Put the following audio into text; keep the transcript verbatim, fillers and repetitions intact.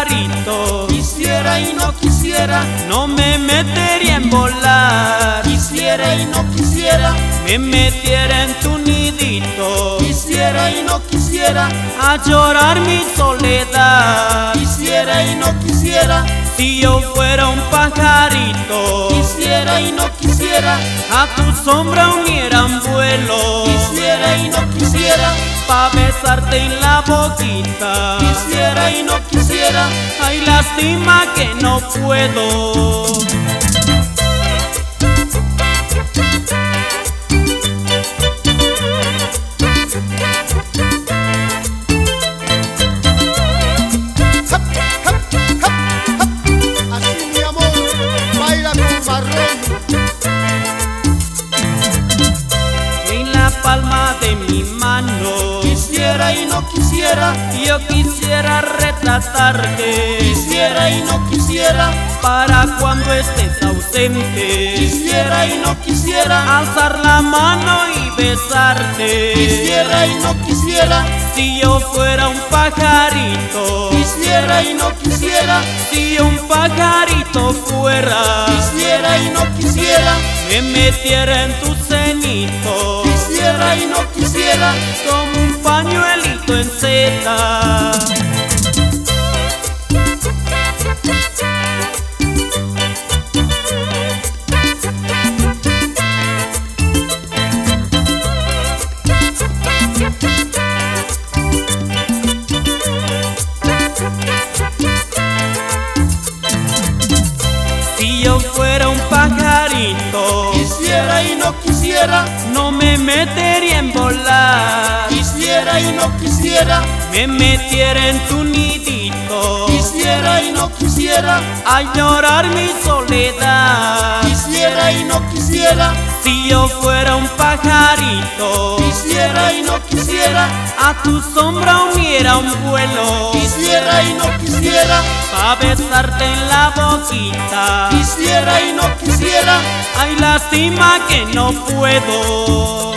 pajarito. Quisiera y no quisiera, No me metería en volar. quisiera y no quisiera, Me metiera en tu nidito quisiera y no quisiera, a llorar mi soledad. quisiera y no quisiera, Si yo fuera un pajarito, quisiera y no quisiera, a tu sombra uniera un vuelo quisiera y no quisiera, pa' besarte en la boquita. quisiera y no quisiera, Ay, lástima que no puedo. Así mi amor, baila con marrón. En la palma de mi mano quisiera y no quisiera, yo quisiera retratarte quisiera y no quisiera, para cuando estés ausente, quisiera y no quisiera, alzar la mano y besarte. quisiera y no quisiera, Si yo fuera un pajarito, quisiera y no quisiera, si un pajarito fuera, quisiera y no quisiera, me metiera en tu cenito quisiera y no quisiera, como un pañuelito en seda. Si yo fuera un pajarito, quisiera y no quisiera, no me metería en volar. quisiera y no quisiera, Me metiera en tu nidito quisiera y no quisiera, a llorar mi soledad. quisiera y no quisiera, Si yo fuera un pajarito, quisiera y no quisiera, a tu sombra uniera un vuelo quisiera y no quisiera, pa' besarte en la boquita. quisiera y no quisiera, Ay, lástima que no puedo.